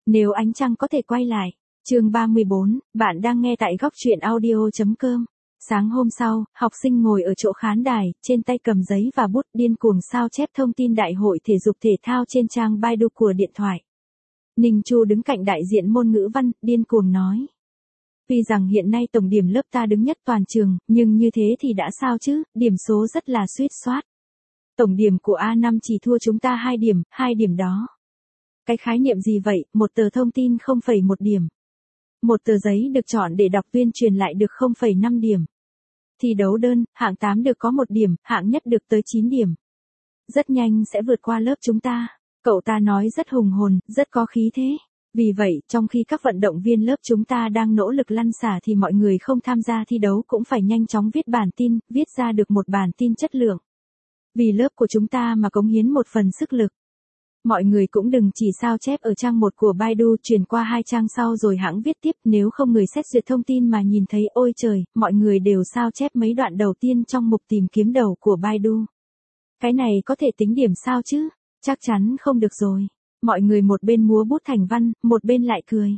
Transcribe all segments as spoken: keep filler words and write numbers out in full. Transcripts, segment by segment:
Nếu ánh trăng có thể quay lại. Chương ba mươi bốn, bạn đang nghe tại góc truyện audio chấm com. Sáng hôm sau, học sinh ngồi ở chỗ khán đài, trên tay cầm giấy và bút điên cuồng sao chép thông tin đại hội thể dục thể thao trên trang Baidu của điện thoại. Ninh Chu đứng cạnh đại diện môn ngữ văn, điên cuồng nói. Tuy rằng hiện nay tổng điểm lớp ta đứng nhất toàn trường, nhưng như thế thì đã sao chứ, điểm số rất là suýt soát. Tổng điểm của A năm chỉ thua chúng ta hai điểm, hai điểm đó. Cái khái niệm gì vậy, một tờ thông tin không phẩy một điểm. Một tờ giấy được chọn để đọc tuyên truyền lại được không phẩy năm điểm. Thi đấu đơn, hạng tám được có một điểm, hạng nhất được tới chín điểm. Rất nhanh sẽ vượt qua lớp chúng ta. Cậu ta nói rất hùng hồn, rất có khí thế. Vì vậy, trong khi các vận động viên lớp chúng ta đang nỗ lực lăn xả thì mọi người không tham gia thi đấu cũng phải nhanh chóng viết bản tin, viết ra được một bản tin chất lượng. Vì lớp của chúng ta mà cống hiến một phần sức lực. Mọi người cũng đừng chỉ sao chép ở trang một của Baidu, chuyển qua hai trang sau rồi hãng viết tiếp, nếu không người xét duyệt thông tin mà nhìn thấy ôi trời, mọi người đều sao chép mấy đoạn đầu tiên trong mục tìm kiếm đầu của Baidu. Cái này có thể tính điểm sao chứ? Chắc chắn không được rồi. Mọi người một bên múa bút thành văn, một bên lại cười.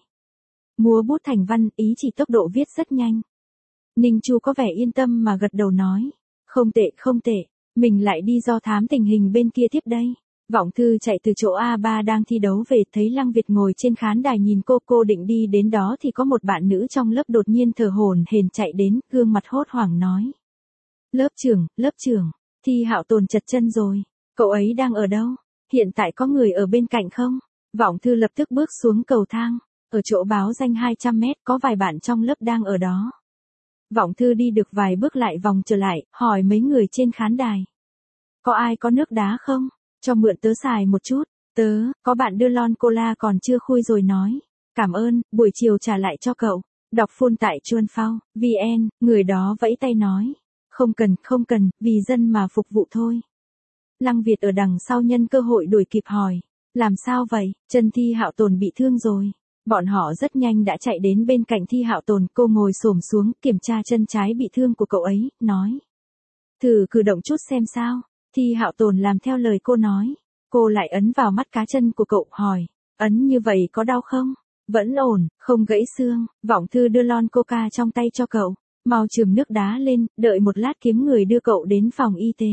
Múa bút thành văn, ý chỉ tốc độ viết rất nhanh. Ninh Chu có vẻ yên tâm mà gật đầu nói. Không tệ, không tệ, mình lại đi do thám tình hình bên kia tiếp đây. Vọng Thư chạy từ chỗ A ba đang thi đấu về, thấy Lăng Việt ngồi trên khán đài nhìn cô, cô định đi đến đó thì có một bạn nữ trong lớp đột nhiên thở hổn hển chạy đến, gương mặt hốt hoảng nói. Lớp trưởng, lớp trưởng, Thi Hạo Tồn chật chân rồi, cậu ấy đang ở đâu? Hiện tại có người ở bên cạnh không? Vọng Thư lập tức bước xuống cầu thang, ở chỗ báo danh hai trăm mét có vài bạn trong lớp đang ở đó. Vọng Thư đi được vài bước lại vòng trở lại, hỏi mấy người trên khán đài. Có ai có nước đá không? Cho mượn tớ xài một chút. Tớ, có bạn đưa lon cola còn chưa khui rồi nói. Cảm ơn, buổi chiều trả lại cho cậu. Đọc full tại Chuan Phao, vn, người đó vẫy tay nói. Không cần, không cần, vì dân mà phục vụ thôi. Lăng Việt ở đằng sau nhân cơ hội đuổi kịp hỏi. Làm sao vậy, chân Thi Hạo Tồn bị thương rồi. Bọn họ rất nhanh đã chạy đến bên cạnh Thi Hạo Tồn, cô ngồi xổm xuống, kiểm tra chân trái bị thương của cậu ấy, nói. Thử cử động chút xem sao. Thi Hạo Tồn làm theo lời cô nói. Cô lại ấn vào mắt cá chân của cậu, hỏi. Ấn như vậy có đau không? Vẫn ổn, không gãy xương. Vọng Thư đưa lon coca trong tay cho cậu. Mau chườm nước đá lên, đợi một lát kiếm người đưa cậu đến phòng y tế.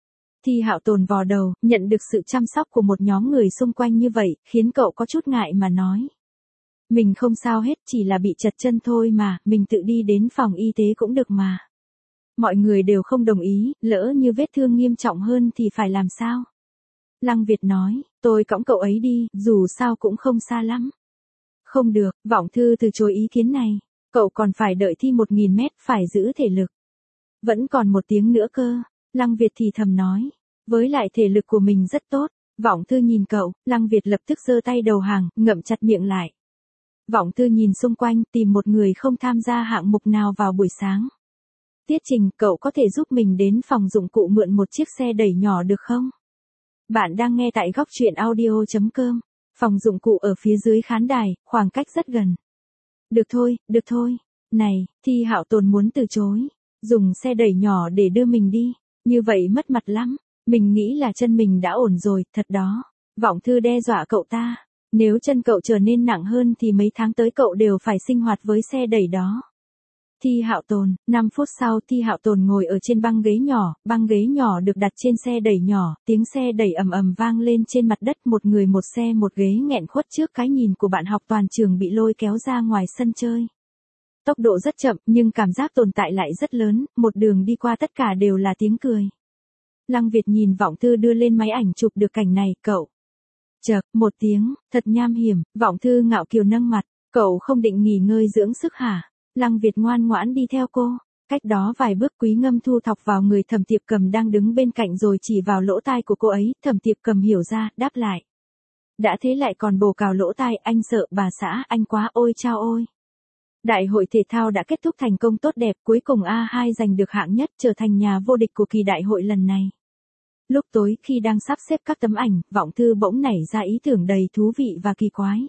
Thi Hạo Tồn vò đầu, nhận được sự chăm sóc của một nhóm người xung quanh như vậy, khiến cậu có chút ngại mà nói. Mình không sao hết, chỉ là bị chật chân thôi mà, mình tự đi đến phòng y tế cũng được mà. Mọi người đều không đồng ý, lỡ như vết thương nghiêm trọng hơn thì phải làm sao? Lăng Việt nói, tôi cõng cậu ấy đi, dù sao cũng không xa lắm. Không được, Vọng Thư từ chối ý kiến này. Cậu còn phải đợi thi một nghìn mét, phải giữ thể lực. Vẫn còn một tiếng nữa cơ. Lăng Việt thì thầm nói. Với lại thể lực của mình rất tốt. Vọng Thư nhìn cậu, Lăng Việt lập tức giơ tay đầu hàng, ngậm chặt miệng lại. Vọng Thư nhìn xung quanh, tìm một người không tham gia hạng mục nào vào buổi sáng. Tiết Trình, cậu có thể giúp mình đến phòng dụng cụ mượn một chiếc xe đẩy nhỏ được không? Bạn đang nghe tại góc truyện audio chấm com. Phòng dụng cụ ở phía dưới khán đài, khoảng cách rất gần. Được thôi, được thôi. Này, Thi Hạo Tồn muốn từ chối. Dùng xe đẩy nhỏ để đưa mình đi. Như vậy mất mặt lắm. Mình nghĩ là chân mình đã ổn rồi, thật đó. Vọng Thư đe dọa cậu ta. Nếu chân cậu trở nên nặng hơn thì mấy tháng tới cậu đều phải sinh hoạt với xe đẩy đó. Thi Hạo Tồn, năm phút sau Thi Hạo Tồn ngồi ở trên băng ghế nhỏ, băng ghế nhỏ được đặt trên xe đẩy nhỏ, tiếng xe đẩy ầm ầm vang lên trên mặt đất, một người một xe một ghế nghẹn khuất trước cái nhìn của bạn học toàn trường bị lôi kéo ra ngoài sân chơi. Tốc độ rất chậm nhưng cảm giác tồn tại lại rất lớn, một đường đi qua tất cả đều là tiếng cười. Lăng Việt nhìn Vọng Thư đưa lên máy ảnh chụp được cảnh này, cậu. Chợt, một tiếng, thật nham hiểm, Vọng Thư ngạo kiều nâng mặt, cậu không định nghỉ ngơi dưỡng sức hả? Lăng Việt ngoan ngoãn đi theo cô. Cách đó vài bước Quý Ngâm Thu thọc vào người Thẩm Tiệp Cầm đang đứng bên cạnh rồi chỉ vào lỗ tai của cô ấy. Thẩm Tiệp Cầm hiểu ra, đáp lại. Đã thế lại còn bồ cào lỗ tai, anh sợ bà xã, anh quá, ôi chao ôi. Đại hội thể thao đã kết thúc thành công tốt đẹp, cuối cùng A hai giành được hạng nhất, trở thành nhà vô địch của kỳ đại hội lần này. Lúc tối khi đang sắp xếp các tấm ảnh, Vọng Thư bỗng nảy ra ý tưởng đầy thú vị và kỳ quái.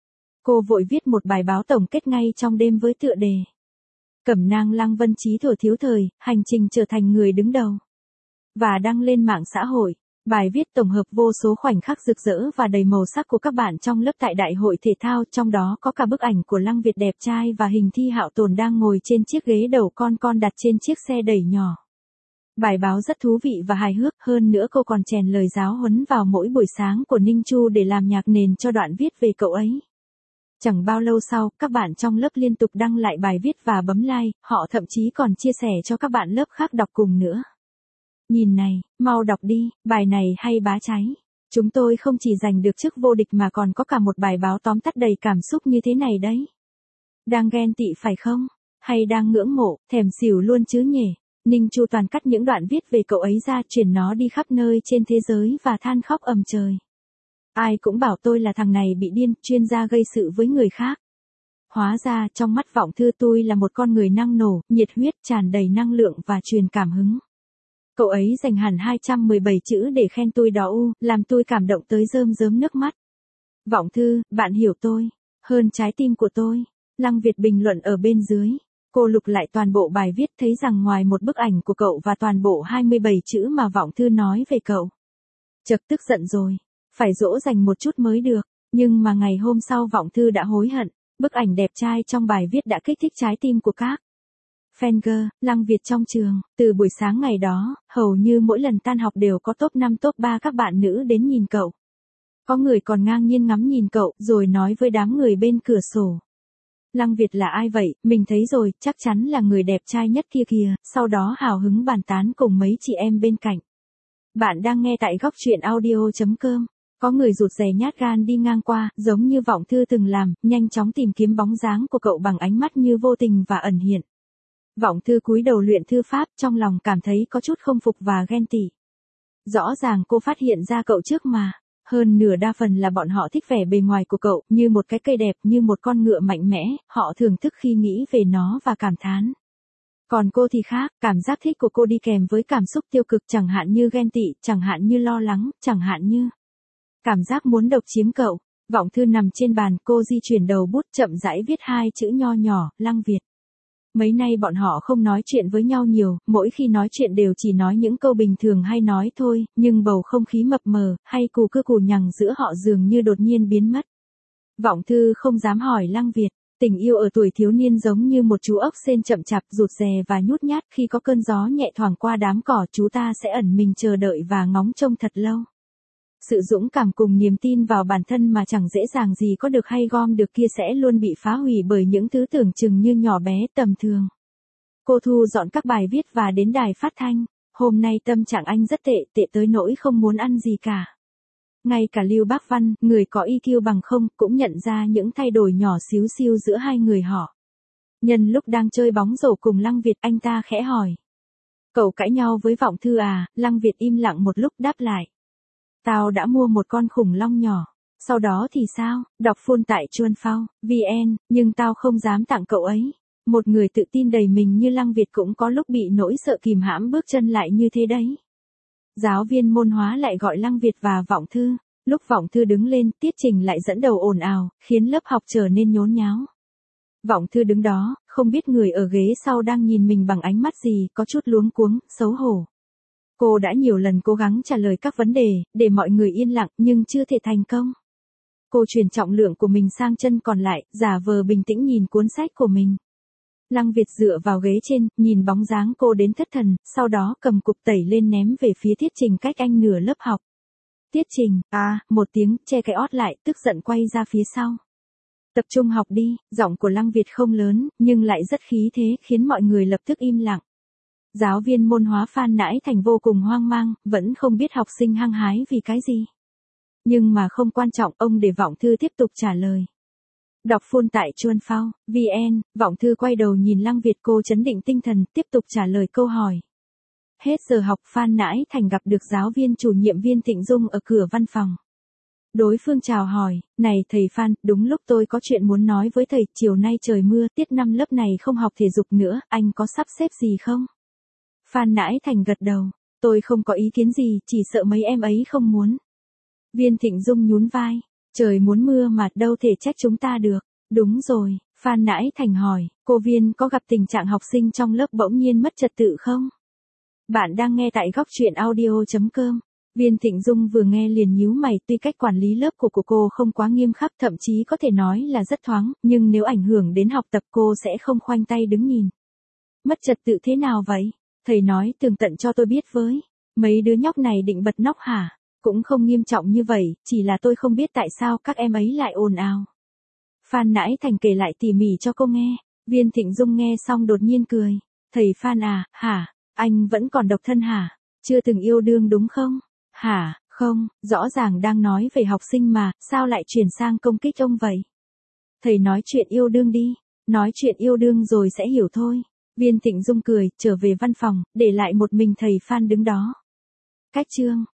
Cô vội viết một bài báo tổng kết ngay trong đêm với tựa đề. Cẩm nang Lăng Vân Trí thuở thiếu thời, hành trình trở thành người đứng đầu. Và đăng lên mạng xã hội. Bài viết tổng hợp vô số khoảnh khắc rực rỡ và đầy màu sắc của các bạn trong lớp tại đại hội thể thao, trong đó có cả bức ảnh của Lăng Việt đẹp trai và hình thi Hạo Tồn đang ngồi trên chiếc ghế đầu con con đặt trên chiếc xe đẩy nhỏ. Bài báo rất thú vị và hài hước, hơn nữa cô còn chèn lời giáo huấn vào mỗi buổi sáng của Ninh Chu để làm nhạc nền cho đoạn viết về cậu ấy. Chẳng bao lâu sau, các bạn trong lớp liên tục đăng lại bài viết và bấm like, họ thậm chí còn chia sẻ cho các bạn lớp khác đọc cùng nữa. Nhìn này, mau đọc đi, bài này hay bá cháy. Chúng tôi không chỉ giành được chức vô địch mà còn có cả một bài báo tóm tắt đầy cảm xúc như thế này đấy. Đang ghen tị phải không? Hay đang ngưỡng mộ, thèm xỉu luôn chứ nhỉ? Ninh Chu toàn cắt những đoạn viết về cậu ấy ra, truyền nó đi khắp nơi trên thế giới và than khóc ầm trời. Ai cũng bảo tôi là thằng này bị điên, chuyên gia gây sự với người khác. Hóa ra trong mắt Vọng Thư tôi là một con người năng nổ, nhiệt huyết, tràn đầy năng lượng và truyền cảm hứng. Cậu ấy dành hẳn hai trăm mười bảy chữ để khen tôi đó u, làm tôi cảm động tới rơm rớm nước mắt. Vọng Thư, bạn hiểu tôi, hơn trái tim của tôi. Lăng Việt bình luận ở bên dưới. Cô lục lại toàn bộ bài viết thấy rằng ngoài một bức ảnh của cậu và toàn bộ hai mươi bảy chữ mà Vọng Thư nói về cậu. Chật tức giận rồi, phải dỗ dành một chút mới được, nhưng mà ngày hôm sau Vọng Thư đã hối hận, bức ảnh đẹp trai trong bài viết đã kích thích trái tim của các fan Lăng Việt trong trường. Từ buổi sáng ngày đó, hầu như mỗi lần tan học đều có top năm top ba các bạn nữ đến nhìn cậu. Có người còn ngang nhiên ngắm nhìn cậu rồi nói với đám người bên cửa sổ. Lăng Việt là ai vậy, mình thấy rồi, chắc chắn là người đẹp trai nhất kia kìa, sau đó hào hứng bàn tán cùng mấy chị em bên cạnh. Bạn đang nghe tại góc truyện audio chấm com. Có người rụt rè nhát gan đi ngang qua, giống như Vọng Thư từng làm, nhanh chóng tìm kiếm bóng dáng của cậu bằng ánh mắt như vô tình và ẩn hiện. Vọng Thư cúi đầu luyện thư pháp, trong lòng cảm thấy có chút không phục và ghen tị. Rõ ràng cô phát hiện ra cậu trước mà. Hơn nửa đa phần là bọn họ thích vẻ bề ngoài của cậu, như một cái cây đẹp, như một con ngựa mạnh mẽ, họ thưởng thức khi nghĩ về nó và cảm thán. Còn cô thì khác, cảm giác thích của cô đi kèm với cảm xúc tiêu cực, chẳng hạn như ghen tị, chẳng hạn như lo lắng, chẳng hạn như cảm giác muốn độc chiếm cậu. Vọng Thư nằm trên bàn, cô di chuyển đầu bút chậm rãi viết hai chữ nho nhỏ, Lăng Việt. Mấy nay bọn họ không nói chuyện với nhau nhiều, mỗi khi nói chuyện đều chỉ nói những câu bình thường hay nói thôi, nhưng bầu không khí mập mờ, hay cù cưa cù nhằng giữa họ dường như đột nhiên biến mất. Vọng Thư không dám hỏi Lăng Việt, tình yêu ở tuổi thiếu niên giống như một chú ốc sên chậm chạp, rụt rè và nhút nhát, khi có cơn gió nhẹ thoảng qua đám cỏ chú ta sẽ ẩn mình chờ đợi và ngóng trông thật lâu. Sự dũng cảm cùng niềm tin vào bản thân mà chẳng dễ dàng gì có được hay gom được kia sẽ luôn bị phá hủy bởi những thứ tưởng chừng như nhỏ bé tầm thường. Cô thu dọn các bài viết và đến đài phát thanh. Hôm nay tâm trạng anh rất tệ, tệ tới nỗi không muốn ăn gì cả. Ngay cả Lưu Bác Văn, người có i kiu bằng không, cũng nhận ra những thay đổi nhỏ xíu xiu giữa hai người họ. Nhân lúc đang chơi bóng rổ cùng Lăng Việt, anh ta khẽ hỏi. Cậu cãi nhau với Vọng Thư à? Lăng Việt im lặng một lúc đáp lại. Tao đã mua một con khủng long nhỏ. Sau đó thì sao? Đọc full tại chuan phao chấm vn, nhưng tao không dám tặng cậu ấy. Một người tự tin đầy mình như Lăng Việt cũng có lúc bị nỗi sợ kìm hãm bước chân lại như thế đấy. Giáo viên môn hóa lại gọi Lăng Việt và Vọng Thư. Lúc Vọng Thư đứng lên, Tiết Trình lại dẫn đầu ồn ào, khiến lớp học trở nên nhốn nháo. Vọng Thư đứng đó, không biết người ở ghế sau đang nhìn mình bằng ánh mắt gì, có chút luống cuống, xấu hổ. Cô đã nhiều lần cố gắng trả lời các vấn đề, để mọi người yên lặng, nhưng chưa thể thành công. Cô chuyển trọng lượng của mình sang chân còn lại, giả vờ bình tĩnh nhìn cuốn sách của mình. Lăng Việt dựa vào ghế trên, nhìn bóng dáng cô đến thất thần, sau đó cầm cục tẩy lên ném về phía Tiết Trình cách anh nửa lớp học. Tiết Trình, à, một tiếng, che cái ót lại, tức giận quay ra phía sau. Tập trung học đi, giọng của Lăng Việt không lớn, nhưng lại rất khí thế, khiến mọi người lập tức im lặng. Giáo viên môn hóa Phan Nãi Thành vô cùng hoang mang, vẫn không biết học sinh hăng hái vì cái gì. Nhưng mà không quan trọng, ông để Vọng Thư tiếp tục trả lời. Đọc full tại chuan phao chấm vn, Vọng Thư quay đầu nhìn Lăng Việt, cô trấn định tinh thần, tiếp tục trả lời câu hỏi. Hết giờ học, Phan Nãi Thành gặp được giáo viên chủ nhiệm Viên Thịnh Dung ở cửa văn phòng. Đối phương chào hỏi, này thầy Phan, đúng lúc tôi có chuyện muốn nói với thầy, chiều nay trời mưa, tiết năm lớp này không học thể dục nữa, anh có sắp xếp gì không? Phan Nãi Thành gật đầu, tôi không có ý kiến gì, chỉ sợ mấy em ấy không muốn. Viên Thịnh Dung nhún vai, trời muốn mưa mà đâu thể trách chúng ta được. Đúng rồi, Phan Nãi Thành hỏi, cô Viên có gặp tình trạng học sinh trong lớp bỗng nhiên mất trật tự không? Bạn đang nghe tại góc truyện audio chấm com. Viên Thịnh Dung vừa nghe liền nhíu mày, tuy cách quản lý lớp của của cô không quá nghiêm khắc, thậm chí có thể nói là rất thoáng, nhưng nếu ảnh hưởng đến học tập cô sẽ không khoanh tay đứng nhìn. Mất trật tự thế nào vậy? Thầy nói tường tận cho tôi biết với. Mấy đứa nhóc này định bật nóc hả? Cũng không nghiêm trọng như vậy, chỉ là tôi không biết tại sao các em ấy lại ồn ào. Phan Nãi Thành kể lại tỉ mỉ cho cô nghe. Viên Thịnh Dung nghe xong đột nhiên cười. Thầy Phan à, hả? Anh vẫn còn độc thân hả? Chưa từng yêu đương đúng không? Hả, không, rõ ràng đang nói về học sinh mà, sao lại chuyển sang công kích ông vậy? Thầy nói chuyện yêu đương đi, nói chuyện yêu đương rồi sẽ hiểu thôi. Viên Thịnh Dung cười, trở về văn phòng, để lại một mình thầy Phan đứng đó. Cách chương